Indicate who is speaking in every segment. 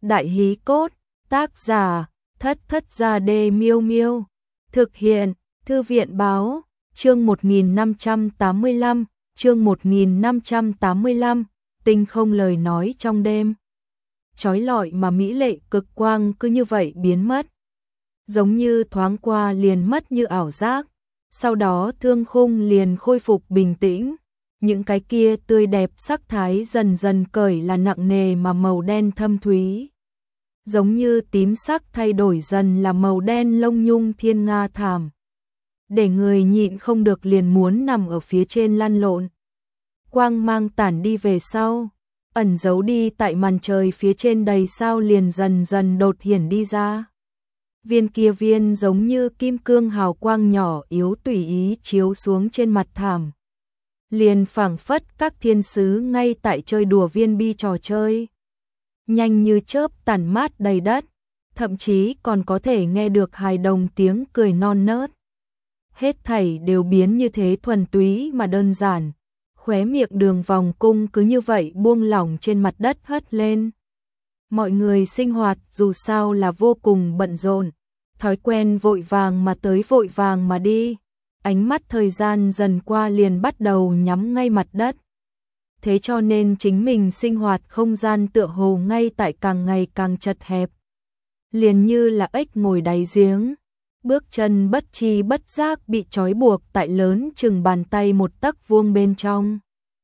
Speaker 1: Đại hí cốt, tác giả, Thất Thất Gia Đê Miêu Miêu. Thực hiện, Thư viện báo, chương 1585, chương 1585, tinh không lời nói trong đêm. Chói lọi mà mỹ lệ cực quang cứ như vậy biến mất. Giống như thoáng qua liền mất như ảo giác, sau đó thương khung liền khôi phục bình tĩnh. Những cái kia tươi đẹp sắc thái dần dần cởi là nặng nề mà màu đen thâm thúy. Giống như tím sắc thay đổi dần là màu đen lông nhung thiên nga thảm. Để người nhịn không được liền muốn nằm ở phía trên lăn lộn. Quang mang tản đi về sau, ẩn giấu đi tại màn trời phía trên đầy sao liền dần dần đột hiển đi ra. Viên kia viên giống như kim cương hào quang nhỏ yếu tùy ý chiếu xuống trên mặt thảm. Liền phảng phất các thiên sứ ngay tại chơi đùa viên bi trò chơi. Nhanh như chớp tản mát đầy đất, thậm chí còn có thể nghe được hài đồng tiếng cười non nớt. Hết thảy đều biến như thế thuần túy mà đơn giản, khóe miệng đường vòng cung cứ như vậy buông lỏng trên mặt đất hất lên. Mọi người sinh hoạt dù sao là vô cùng bận rộn, thói quen vội vàng mà tới vội vàng mà đi, ánh mắt thời gian dần qua liền bắt đầu nhắm ngay mặt đất. Thế cho nên chính mình sinh hoạt không gian tựa hồ ngay tại càng ngày càng chật hẹp. Liền như là ếch ngồi đáy giếng, bước chân bất tri bất giác bị trói buộc tại lớn chừng bàn tay một tấc vuông bên trong.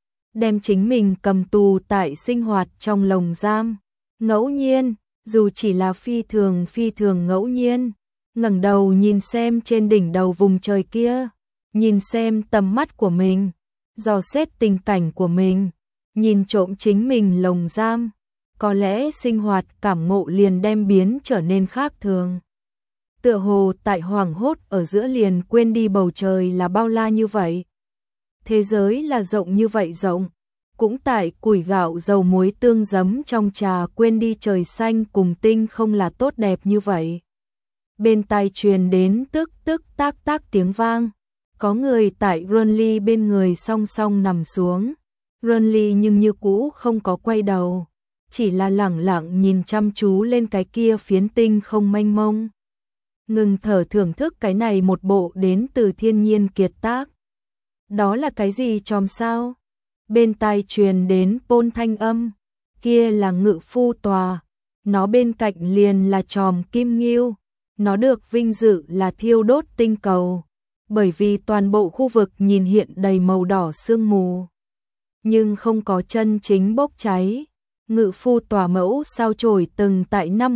Speaker 1: Đem chính mình cầm tù tại sinh hoạt trong lồng giam. Ngẫu nhiên, dù chỉ là phi thường ngẫu nhiên, ngẩng đầu nhìn xem trên đỉnh đầu vùng trời kia, nhìn xem tầm mắt của mình, dò xét tình cảnh của mình, nhìn trộm chính mình lồng giam, có lẽ sinh hoạt cảm ngộ liền đem biến trở nên khác thường. Tựa hồ tại hoảng hốt ở giữa liền quên đi bầu trời là bao la như vậy. Thế giới là rộng như vậy rộng, cũng tại củi gạo dầu muối tương giấm trong trà quên đi trời xanh cùng tinh không là tốt đẹp như vậy. Bên tai truyền đến tức tức tác tác tiếng vang, có người tại Runly bên người song song nằm xuống. Runly nhưng như cũ không có quay đầu, chỉ là lẳng lặng nhìn chăm chú lên cái kia phiến tinh không mênh mông. Ngừng thở thưởng thức cái này một bộ đến từ thiên nhiên kiệt tác. Đó là cái gì chòm sao? Bên tai truyền đến pôn thanh âm, kia là ngự phu tòa, nó bên cạnh liền là chòm kim ngưu, nó được vinh dự là thiêu đốt tinh cầu, bởi vì toàn bộ khu vực nhìn hiện đầy màu đỏ sương mù, nhưng không có chân chính bốc cháy. Ngự phu tòa mẫu sao chổi từng tại năm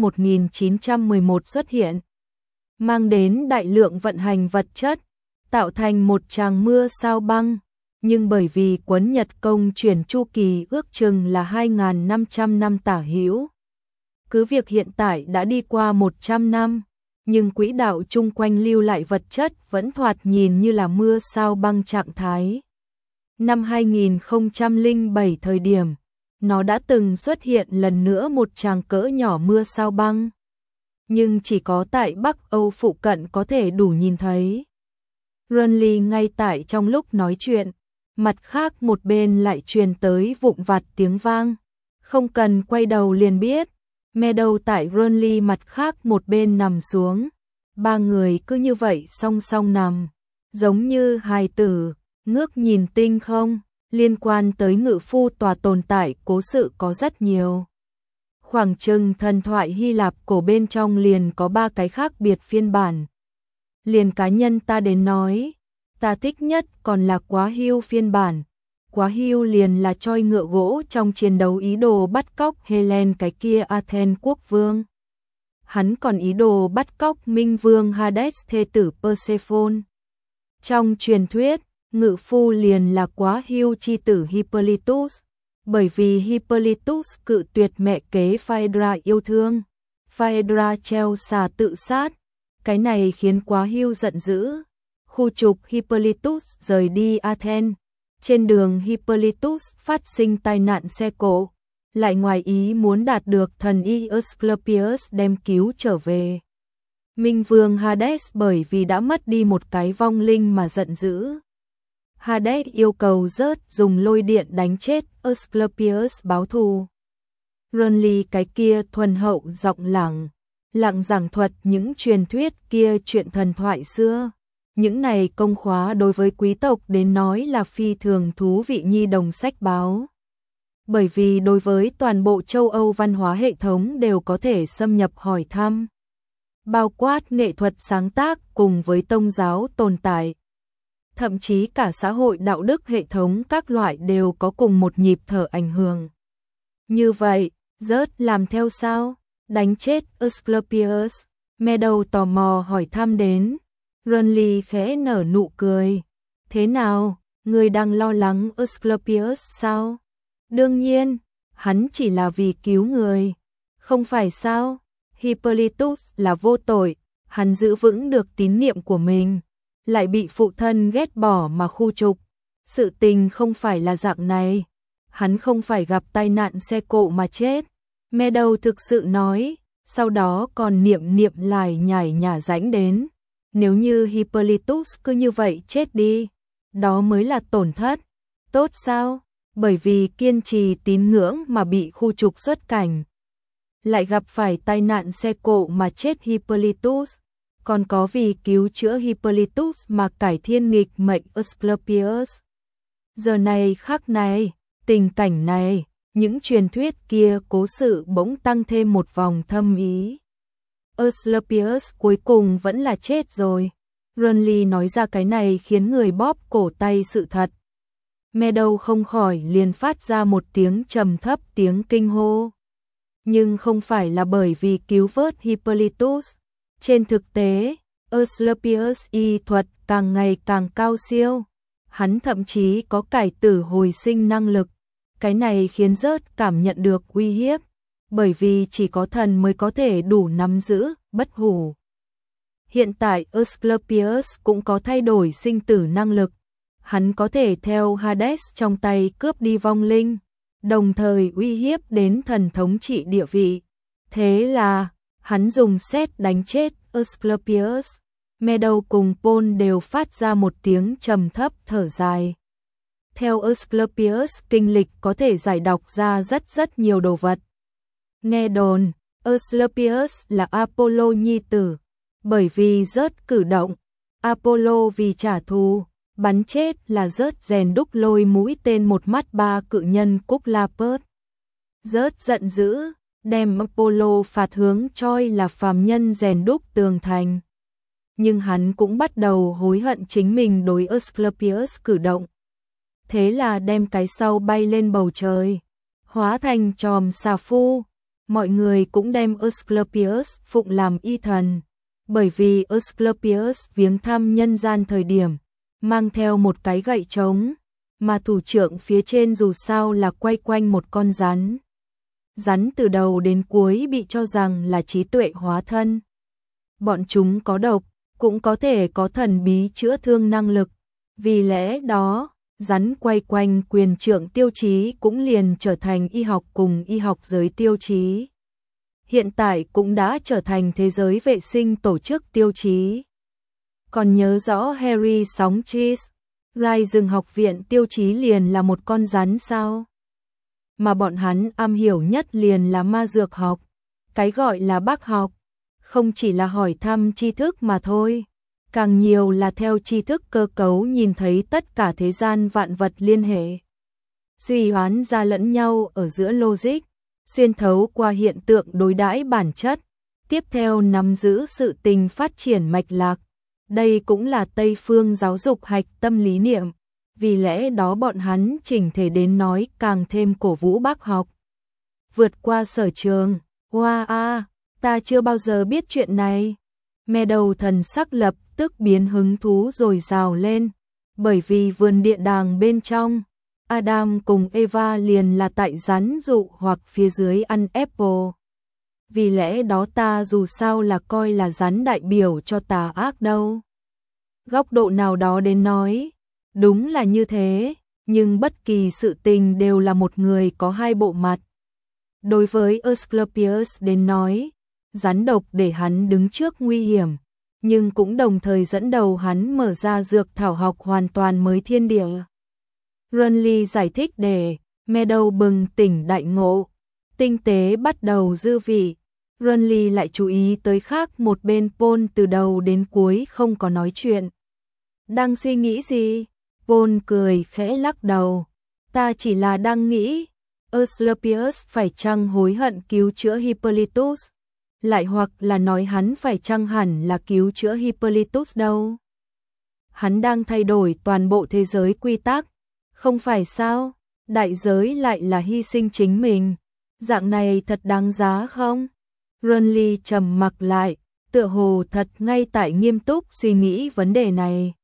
Speaker 1: 1911 xuất hiện, mang đến đại lượng vận hành vật chất, tạo thành một tràng mưa sao băng. Nhưng bởi vì quấn Nhật công chuyển chu kỳ ước chừng là 2.500 năm tả hữu. Cứ việc hiện tại đã đi qua 100 năm, nhưng quỹ đạo chung quanh lưu lại vật chất vẫn thoạt nhìn như là mưa sao băng trạng thái. Năm 2007 thời điểm, nó đã từng xuất hiện lần nữa một tràng cỡ nhỏ mưa sao băng. Nhưng chỉ có tại Bắc Âu phụ cận có thể đủ nhìn thấy. Runly ngay tại trong lúc nói chuyện, mặt khác một bên lại truyền tới vụn vặt tiếng vang. Không cần quay đầu liền biết, Meadow tại Runly mặt khác một bên nằm xuống. Ba người cứ như vậy song song nằm, giống như hài tử, ngước nhìn tinh không. Liên quan tới ngự phu tòa tồn tại cố sự có rất nhiều. Khoảng chừng thần thoại Hy Lạp cổ bên trong liền có 3 cái khác biệt phiên bản. Liền cá nhân ta đến nói, ta thích nhất còn là Quá Hưu phiên bản. Quá Hưu liền là troi ngựa gỗ trong chiến đấu ý đồ bắt cóc Helen cái kia Athens quốc vương. Hắn còn ý đồ bắt cóc Minh vương Hades thê tử Persephone. Trong truyền thuyết, ngự phu liền là Quá Hưu chi tử Hippolytus, bởi vì Hippolytus cự tuyệt mẹ kế Phaedra yêu thương. Phaedra treo xà tự sát, cái này khiến Quá Hưu giận dữ. Khu trục Hippolytus rời đi Athens. Trên đường Hippolytus phát sinh tai nạn xe cộ, lại ngoài ý muốn đạt được thần y Asclepius đem cứu trở về. Minh vương Hades bởi vì đã mất đi một cái vong linh mà giận dữ. Hades yêu cầu Zeus dùng lôi điện đánh chết Asclepius báo thù. Renly cái kia thuần hậu giọng lặng giảng thuật những truyền thuyết kia, chuyện thần thoại xưa. Những này công khóa đối với quý tộc đến nói là phi thường thú vị nhi đồng sách báo. Bởi vì đối với toàn bộ châu Âu văn hóa hệ thống đều có thể xâm nhập hỏi thăm. Bao quát nghệ thuật sáng tác cùng với tôn giáo tồn tại. Thậm chí cả xã hội đạo đức hệ thống các loại đều có cùng một nhịp thở ảnh hưởng. Như vậy, rớt làm theo sao? Đánh chết Asclepius. Meadow tò mò hỏi thăm đến. Renly khẽ nở nụ cười. Thế nào, người đang lo lắng Asclepius sao? Đương nhiên, hắn chỉ là vì cứu người. Không phải sao? Hippolytus là vô tội, hắn giữ vững được tín niệm của mình, lại bị phụ thân ghét bỏ mà khu trục. Sự tình không phải là dạng này. Hắn không phải gặp tai nạn xe cộ mà chết. Meadow thực sự nói, sau đó còn niệm lại nhả rãnh đến. Nếu như Hippolytus cứ như vậy chết đi, đó mới là tổn thất. Tốt sao? Bởi vì kiên trì tín ngưỡng mà bị khu trục xuất cảnh. Lại gặp phải tai nạn xe cộ mà chết Hippolytus. Còn có vì cứu chữa Hippolytus mà cải thiên nghịch mệnh Asclepius. Giờ này khắc này, tình cảnh này, những truyền thuyết kia cố sự bỗng tăng thêm một vòng thâm ý. Asclepius cuối cùng vẫn là chết rồi. Renly nói ra cái này khiến người bóp cổ tay sự thật. Meadow không khỏi liền phát ra một tiếng trầm thấp, tiếng kinh hô. Nhưng không phải là bởi vì cứu vớt Hippolytus. Trên thực tế, Asclepius y thuật càng ngày càng cao siêu. Hắn thậm chí có cải tử hồi sinh năng lực. Cái này khiến rớt cảm nhận được uy hiếp. Bởi vì chỉ có thần mới có thể đủ nắm giữ, bất hủ. Hiện tại Asclepius cũng có thay đổi sinh tử năng lực. Hắn có thể theo Hades trong tay cướp đi vong linh, đồng thời uy hiếp đến thần thống trị địa vị. Thế là, hắn dùng sét đánh chết Asclepius. Meadow cùng Paul đều phát ra một tiếng trầm thấp thở dài. Theo Asclepius, kinh lịch có thể giải đọc ra rất nhiều đồ vật. Nghe đồn, Asclepius là Apollo nhi tử. Bởi vì rớt cử động, Apollo vì trả thù, bắn chết là rớt rèn đúc lôi mũi tên một mắt ba cự nhân Cúc Lapus. Rớt giận dữ, đem Apollo phạt hướng Troy là phàm nhân rèn đúc tường thành. Nhưng hắn cũng bắt đầu hối hận chính mình đối Asclepius cử động. Thế là đem cái sau bay lên bầu trời, hóa thành chòm xà phu. Mọi người cũng đem Asclepius phụng làm y thần. Bởi vì Asclepius viếng thăm nhân gian thời điểm, mang theo một cái gậy trống, mà thủ trưởng phía trên dù sao là quay quanh một con rắn. Rắn từ đầu đến cuối bị cho rằng là trí tuệ hóa thân. Bọn chúng có độc, cũng có thể có thần bí chữa thương năng lực. Vì lẽ đó, rắn quay quanh quyền trượng tiêu chí cũng liền trở thành y học cùng y học giới tiêu chí. Hiện tại cũng đã trở thành thế giới vệ sinh tổ chức tiêu chí. Còn nhớ rõ Harry sóng cheese, Rai rừng học viện tiêu chí liền là một con rắn sao? Mà bọn hắn am hiểu nhất liền là ma dược học. Cái gọi là bác học, không chỉ là hỏi thăm tri thức mà thôi. Càng nhiều là theo tri thức cơ cấu nhìn thấy tất cả thế gian vạn vật liên hệ. Suy hoán ra lẫn nhau ở giữa logic, xuyên thấu qua hiện tượng đối đãi bản chất, tiếp theo nắm giữ sự tình phát triển mạch lạc. Đây cũng là Tây phương giáo dục hạch tâm lý niệm, vì lẽ đó bọn hắn chỉnh thể đến nói càng thêm cổ vũ bác học. Vượt qua sở trường, wow, ta chưa bao giờ biết chuyện này. Meadow thần sắc lập tức biến hứng thú rồi rào lên, bởi vì vườn địa đàng bên trong, Adam cùng Eva liền là tại rắn dụ hoặc phía dưới ăn apple. Vì lẽ đó ta dù sao là coi là rắn đại biểu cho tà ác đâu. Góc độ nào đó đến nói, đúng là như thế, nhưng bất kỳ sự tình đều là một người có hai bộ mặt. Đối với Asclepius đến nói, rắn độc để hắn đứng trước nguy hiểm, nhưng cũng đồng thời dẫn đầu hắn mở ra dược thảo học hoàn toàn mới thiên địa. Renly giải thích để Meadow bừng tỉnh đại ngộ. tinh tế bắt đầu dư vị. Renly lại chú ý tới khác một bên Paul từ đầu đến cuối không có nói chuyện. Đang suy nghĩ gì? Paul cười khẽ lắc đầu. Ta chỉ là đang nghĩ, Asclepius phải chăng hối hận cứu chữa Hippolytus? Lại hoặc là nói hắn phải chăng hẳn là cứu chữa Hippolytus đâu? Hắn đang thay đổi toàn bộ thế giới quy tắc, không phải sao? Đại giới lại là hy sinh chính mình. Dạng này thật đáng giá không? Renly trầm mặc lại, tựa hồ thật ngay tại nghiêm túc suy nghĩ vấn đề này.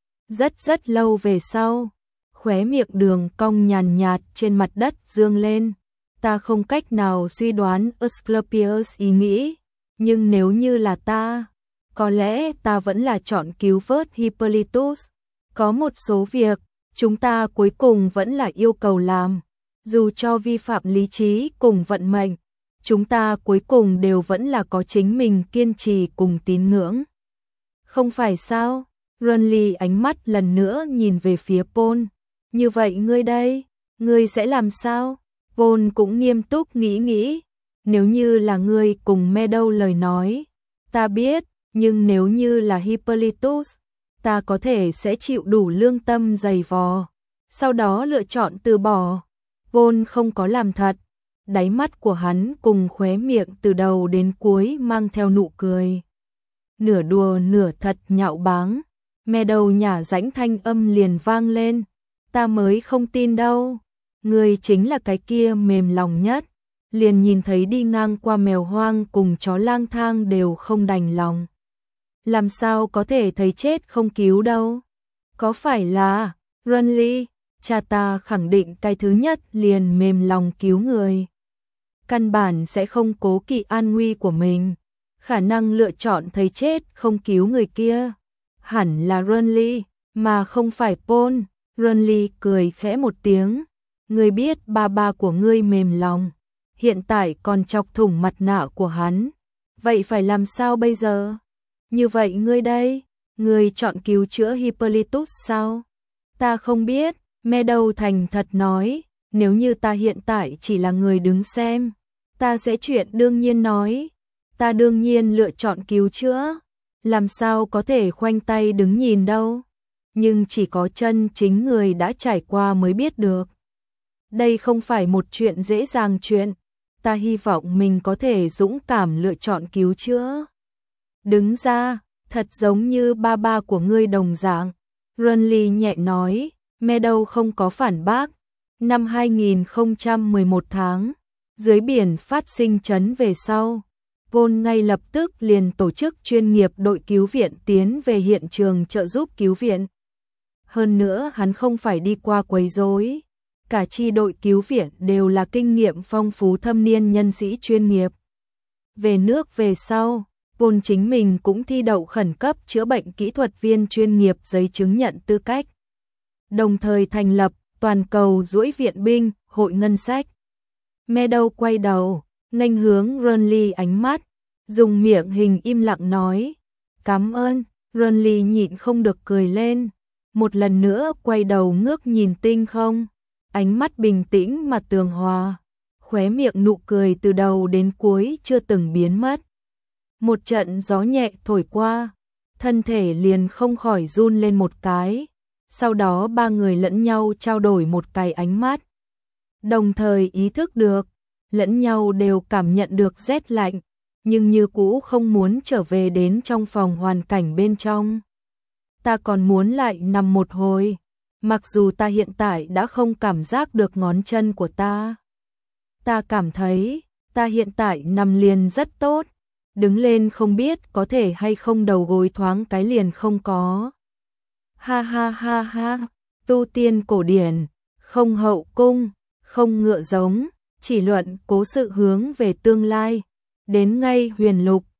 Speaker 1: Rất lâu về sau, khóe miệng Đường cong nhàn nhạt trên mặt đất dương lên. Ta không cách nào suy đoán Asclepius ý nghĩ, nhưng nếu như là ta, có lẽ ta vẫn là chọn cứu vớt Hippolytus. Có một số việc, chúng ta cuối cùng vẫn là yêu cầu làm, dù cho vi phạm lý trí cùng vận mệnh, chúng ta cuối cùng đều vẫn là có chính mình kiên trì cùng tín ngưỡng. Không phải sao? Renly ánh mắt lần nữa nhìn về phía Paul. Như vậy ngươi đây, ngươi sẽ làm sao? Paul cũng nghiêm túc nghĩ. Nếu như là ngươi cùng Meadow lời nói, ta biết, nhưng nếu như là Hippolytus, ta có thể sẽ chịu đủ lương tâm dày vò, sau đó lựa chọn từ bỏ. Paul không có làm thật, đáy mắt của hắn cùng khóe miệng từ đầu đến cuối mang theo nụ cười. Nửa đùa nửa thật nhạo báng, Meadow nhả rãnh thanh âm liền vang lên. Ta mới không tin đâu, ngươi chính là cái kia mềm lòng nhất, liền nhìn thấy đi ngang qua mèo hoang cùng chó lang thang đều không đành lòng. Làm sao có thể thấy chết không cứu đâu? Có phải là, Renly, cha ta khẳng định cái thứ nhất liền mềm lòng cứu người. Căn bản sẽ không cố kỵ an nguy của mình, khả năng lựa chọn thấy chết không cứu người kia. Hẳn là Renly, mà không phải Paul. Renly cười khẽ một tiếng. Ngươi biết ba của ngươi mềm lòng, hiện tại còn chọc thủng mặt nạ của hắn. Vậy phải làm sao bây giờ? Như vậy ngươi đây, ngươi chọn cứu chữa Hippolytus sao? Ta không biết, Meadow thành thật nói, nếu như ta hiện tại chỉ là người đứng xem, ta sẽ chuyện đương nhiên nói. Ta đương nhiên lựa chọn cứu chữa, làm sao có thể khoanh tay đứng nhìn đâu. Nhưng chỉ có chân chính người đã trải qua mới biết được. Đây không phải một chuyện dễ dàng chuyện, ta hy vọng mình có thể dũng cảm lựa chọn cứu chữa. Đứng ra, thật giống như ba của ngươi đồng dạng. Renly nhẹ nói, Meadow không có phản bác. Năm 2011 tháng, dưới biển phát sinh chấn về sau, Paul ngay lập tức liền tổ chức chuyên nghiệp đội cứu viện tiến về hiện trường trợ giúp cứu viện. Hơn nữa hắn không phải đi qua quấy rối, cả chi đội cứu viện đều là kinh nghiệm phong phú thâm niên nhân sĩ chuyên nghiệp. Về nước về sau, Paul chính mình cũng thi đậu khẩn cấp chữa bệnh kỹ thuật viên chuyên nghiệp giấy chứng nhận tư cách. Đồng thời thành lập toàn cầu duỗi viện binh, hội ngân sách. Meadow quay đầu, nghênh hướng Renly ánh mắt, dùng miệng hình im lặng nói, cảm ơn. Renly nhịn không được cười lên, một lần nữa quay đầu ngước nhìn tinh không, ánh mắt bình tĩnh mà tường hòa, khóe miệng nụ cười từ đầu đến cuối chưa từng biến mất. Một trận gió nhẹ thổi qua, thân thể liền không khỏi run lên một cái, sau đó ba người lẫn nhau trao đổi một cái ánh mắt. Đồng thời ý thức được, lẫn nhau đều cảm nhận được rét lạnh, nhưng như cũ không muốn trở về đến trong phòng hoàn cảnh bên trong. Ta còn muốn lại nằm một hồi, mặc dù ta hiện tại đã không cảm giác được ngón chân của ta. Ta cảm thấy, ta hiện tại nằm liền rất tốt, đứng lên không biết có thể hay không đầu gối thoáng cái liền không có. Ha ha ha ha, tu tiên cổ điển, không hậu cung, không ngựa giống, chỉ luận cố sự hướng về tương lai, đến ngay huyền lục,